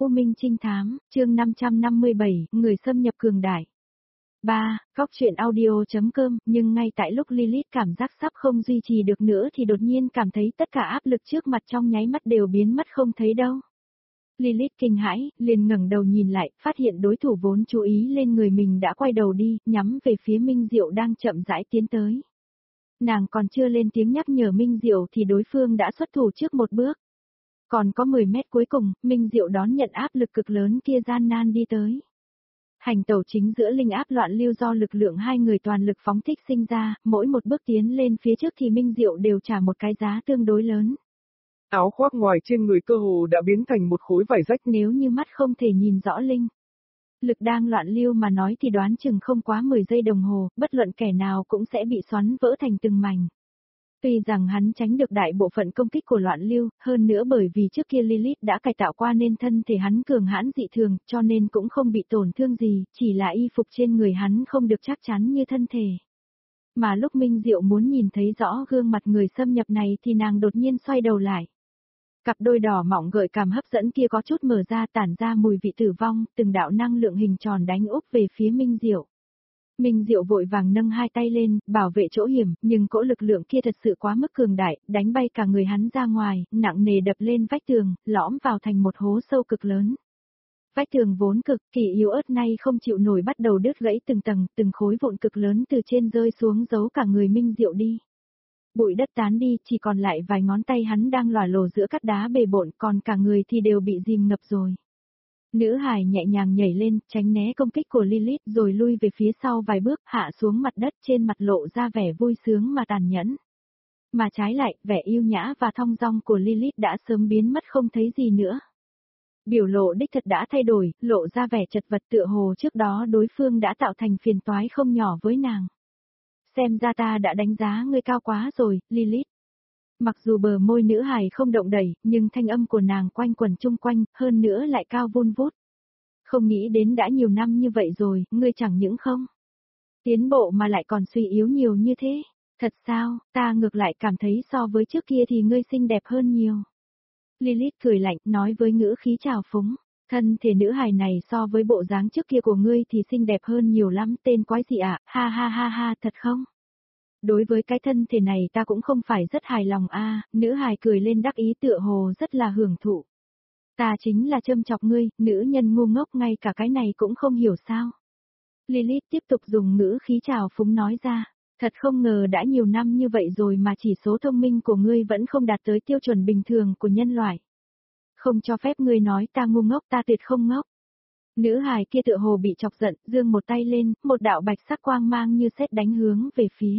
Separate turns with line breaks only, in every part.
U Minh Trinh Thám, chương 557, người xâm nhập cường đại. 3. Góc truyện audio.com, nhưng ngay tại lúc Lilith cảm giác sắp không duy trì được nữa thì đột nhiên cảm thấy tất cả áp lực trước mặt trong nháy mắt đều biến mất không thấy đâu. Lilith kinh hãi, liền ngẩng đầu nhìn lại, phát hiện đối thủ vốn chú ý lên người mình đã quay đầu đi, nhắm về phía Minh Diệu đang chậm rãi tiến tới. Nàng còn chưa lên tiếng nhắc nhở Minh Diệu thì đối phương đã xuất thủ trước một bước. Còn có 10 mét cuối cùng, Minh Diệu đón nhận áp lực cực lớn kia gian nan đi tới. Hành tẩu chính giữa linh áp loạn lưu do lực lượng hai người toàn lực phóng thích sinh ra, mỗi một bước tiến lên phía trước thì Minh Diệu đều trả một cái giá tương đối lớn.
Áo khoác ngoài trên người cơ hồ đã biến thành một khối vải rách.
Nếu như mắt không thể nhìn rõ linh lực đang loạn lưu mà nói thì đoán chừng không quá 10 giây đồng hồ, bất luận kẻ nào cũng sẽ bị xoắn vỡ thành từng mảnh. Tuy rằng hắn tránh được đại bộ phận công kích của loạn lưu, hơn nữa bởi vì trước kia Lilith đã cải tạo qua nên thân thể hắn cường hãn dị thường, cho nên cũng không bị tổn thương gì, chỉ là y phục trên người hắn không được chắc chắn như thân thể. Mà lúc Minh Diệu muốn nhìn thấy rõ gương mặt người xâm nhập này thì nàng đột nhiên xoay đầu lại. Cặp đôi đỏ mọng gợi cảm hấp dẫn kia có chút mở ra tản ra mùi vị tử vong, từng đạo năng lượng hình tròn đánh úp về phía Minh Diệu. Minh Diệu vội vàng nâng hai tay lên, bảo vệ chỗ hiểm, nhưng cỗ lực lượng kia thật sự quá mức cường đại, đánh bay cả người hắn ra ngoài, nặng nề đập lên vách tường, lõm vào thành một hố sâu cực lớn. Vách tường vốn cực kỳ yếu ớt nay không chịu nổi bắt đầu đứt gãy từng tầng, từng khối vụn cực lớn từ trên rơi xuống giấu cả người Minh Diệu đi. Bụi đất tán đi, chỉ còn lại vài ngón tay hắn đang lòa lồ giữa các đá bề bộn, còn cả người thì đều bị dìm ngập rồi. Nữ hài nhẹ nhàng nhảy lên, tránh né công kích của Lilith rồi lui về phía sau vài bước, hạ xuống mặt đất trên mặt lộ ra vẻ vui sướng mà tàn nhẫn. Mà trái lại, vẻ yêu nhã và thong dong của Lilith đã sớm biến mất không thấy gì nữa. Biểu lộ đích thật đã thay đổi, lộ ra vẻ chật vật tựa hồ trước đó đối phương đã tạo thành phiền toái không nhỏ với nàng. Xem ra ta đã đánh giá ngươi cao quá rồi, Lilith. Mặc dù bờ môi nữ hài không động đẩy, nhưng thanh âm của nàng quanh quẩn chung quanh, hơn nữa lại cao vun vút. Không nghĩ đến đã nhiều năm như vậy rồi, ngươi chẳng những không tiến bộ mà lại còn suy yếu nhiều như thế. Thật sao, ta ngược lại cảm thấy so với trước kia thì ngươi xinh đẹp hơn nhiều. Lilith cười lạnh, nói với ngữ khí trào phúng. Thân thể nữ hài này so với bộ dáng trước kia của ngươi thì xinh đẹp hơn nhiều lắm, tên quái gì ạ, ha ha ha ha, thật không? Đối với cái thân thể này ta cũng không phải rất hài lòng a. Nữ hài cười lên đắc ý tựa hồ rất là hưởng thụ. Ta chính là châm chọc ngươi, nữ nhân ngu ngốc ngay cả cái này cũng không hiểu sao. Lilith tiếp tục dùng ngữ khí trào phúng nói ra, thật không ngờ đã nhiều năm như vậy rồi mà chỉ số thông minh của ngươi vẫn không đạt tới tiêu chuẩn bình thường của nhân loại. Không cho phép ngươi nói ta ngu ngốc, ta tuyệt không ngốc. Nữ hài kia tựa hồ bị chọc giận, giương một tay lên, một đạo bạch sắc quang mang như sét đánh hướng về phía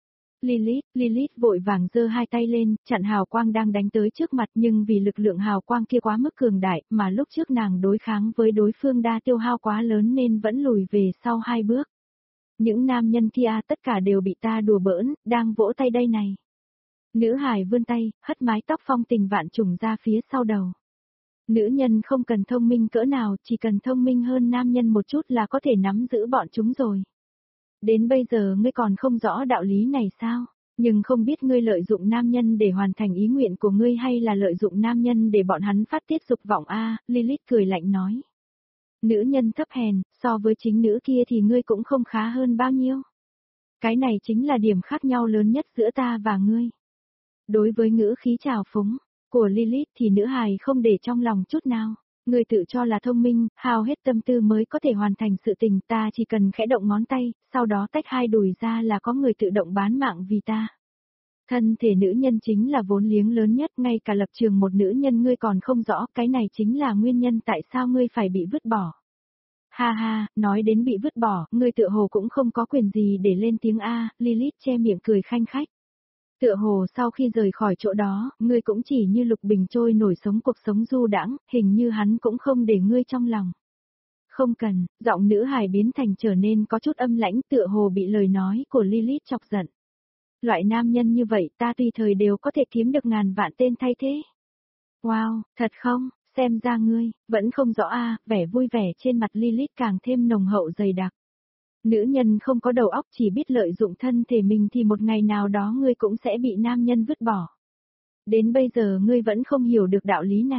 Lilith vội vàng giơ hai tay lên, chặn hào quang đang đánh tới trước mặt, nhưng vì lực lượng hào quang kia quá mức cường đại, mà lúc trước nàng đối kháng với đối phương đa tiêu hao quá lớn nên vẫn lùi về sau hai bước. Những nam nhân kia tất cả đều bị ta đùa bỡn, đang vỗ tay đây này. Nữ hài vươn tay, hất mái tóc phong tình vạn trùng ra phía sau đầu. Nữ nhân không cần thông minh cỡ nào, chỉ cần thông minh hơn nam nhân một chút là có thể nắm giữ bọn chúng rồi. Đến bây giờ ngươi còn không rõ đạo lý này sao? Nhưng không biết ngươi lợi dụng nam nhân để hoàn thành ý nguyện của ngươi hay là lợi dụng nam nhân để bọn hắn phát tiết dục vọng a? Lilith cười lạnh nói. Nữ nhân thấp hèn, so với chính nữ kia thì ngươi cũng không khá hơn bao nhiêu. Cái này chính là điểm khác nhau lớn nhất giữa ta và ngươi. Đối với ngữ khí trào phúng của Lilith thì nữ hài không để trong lòng chút nào. Ngươi tự cho là thông minh, hao hết tâm tư mới có thể hoàn thành sự tình, ta chỉ cần khẽ động ngón tay, sau đó tách hai đùi ra là có người tự động bán mạng vì ta. Thân thể nữ nhân chính là vốn liếng lớn nhất, ngay cả lập trường một nữ nhân ngươi còn không rõ, cái này chính là nguyên nhân tại sao ngươi phải bị vứt bỏ. Ha ha, nói đến bị vứt bỏ, ngươi tựa hồ cũng không có quyền gì để lên tiếng A, Lilith che miệng cười khanh khách. Tựa hồ sau khi rời khỏi chỗ đó, ngươi cũng chỉ như lục bình trôi nổi sống cuộc sống du đãng, hình như hắn cũng không để ngươi trong lòng. Không cần, giọng nữ hài biến thành trở nên có chút âm lãnh, tựa hồ bị lời nói của Lilith chọc giận. Loại nam nhân như vậy ta tùy thời đều có thể kiếm được ngàn vạn tên thay thế. Wow, thật không, xem ra ngươi, vẫn không rõ a. Vẻ vui vẻ trên mặt Lilith càng thêm nồng hậu dày đặc. Nữ nhân không có đầu óc chỉ biết lợi dụng thân thể mình thì một ngày nào đó ngươi cũng sẽ bị nam nhân vứt bỏ. Đến bây giờ ngươi vẫn không hiểu được đạo lý này.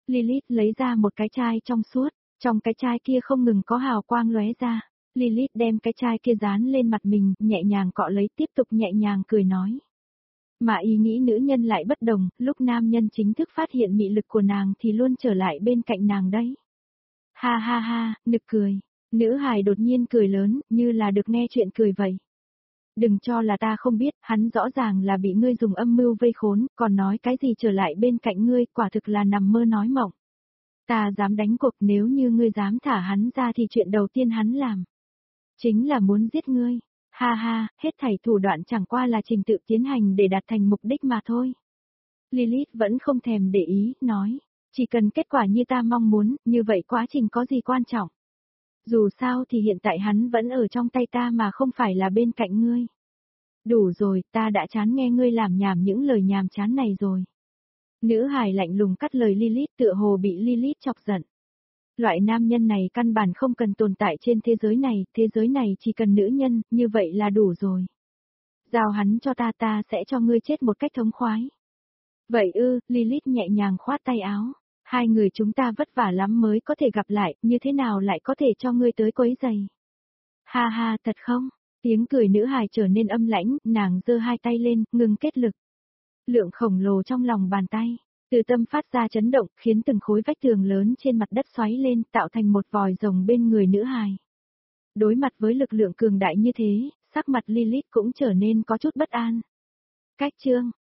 Lilith lấy ra một cái chai trong suốt, trong cái chai kia không ngừng có hào quang lóe ra. Lilith đem cái chai kia dán lên mặt mình, nhẹ nhàng cọ lấy, tiếp tục nhẹ nhàng cười nói. Mà ý nghĩ nữ nhân lại bất đồng, lúc nam nhân chính thức phát hiện mị lực của nàng thì luôn trở lại bên cạnh nàng đấy. Ha ha ha, nực cười. Nữ hài đột nhiên cười lớn, như là được nghe chuyện cười vậy. Đừng cho là ta không biết, hắn rõ ràng là bị ngươi dùng âm mưu vây khốn, còn nói cái gì trở lại bên cạnh ngươi, quả thực là nằm mơ nói mộng. Ta dám đánh cuộc, nếu như ngươi dám thả hắn ra thì chuyện đầu tiên hắn làm chính là muốn giết ngươi. Ha ha, hết thảy thủ đoạn chẳng qua là trình tự tiến hành để đạt thành mục đích mà thôi. Lilith vẫn không thèm để ý, nói, chỉ cần kết quả như ta mong muốn, như vậy quá trình có gì quan trọng. Dù sao thì hiện tại hắn vẫn ở trong tay ta mà không phải là bên cạnh ngươi. Đủ rồi, ta đã chán nghe ngươi làm nhảm những lời nhàm chán này rồi. Nữ hài lạnh lùng cắt lời Lilith, tựa hồ bị Lilith chọc giận. Loại nam nhân này căn bản không cần tồn tại trên thế giới này chỉ cần nữ nhân, như vậy là đủ rồi. Giao hắn cho ta sẽ cho ngươi chết một cách thống khoái. Vậy ư, Lilith nhẹ nhàng khoát tay áo. Hai người chúng ta vất vả lắm mới có thể gặp lại, như thế nào lại có thể cho ngươi tới quấy giày. Ha ha, thật không? Tiếng cười nữ hài trở nên âm lãnh, nàng giơ hai tay lên, ngừng kết lực. Lượng khổng lồ trong lòng bàn tay, từ tâm phát ra chấn động, khiến từng khối vách tường lớn trên mặt đất xoáy lên, tạo thành một vòi rồng bên người nữ hài. Đối mặt với lực lượng cường đại như thế, sắc mặt Lilith cũng trở nên có chút bất an. Cách chương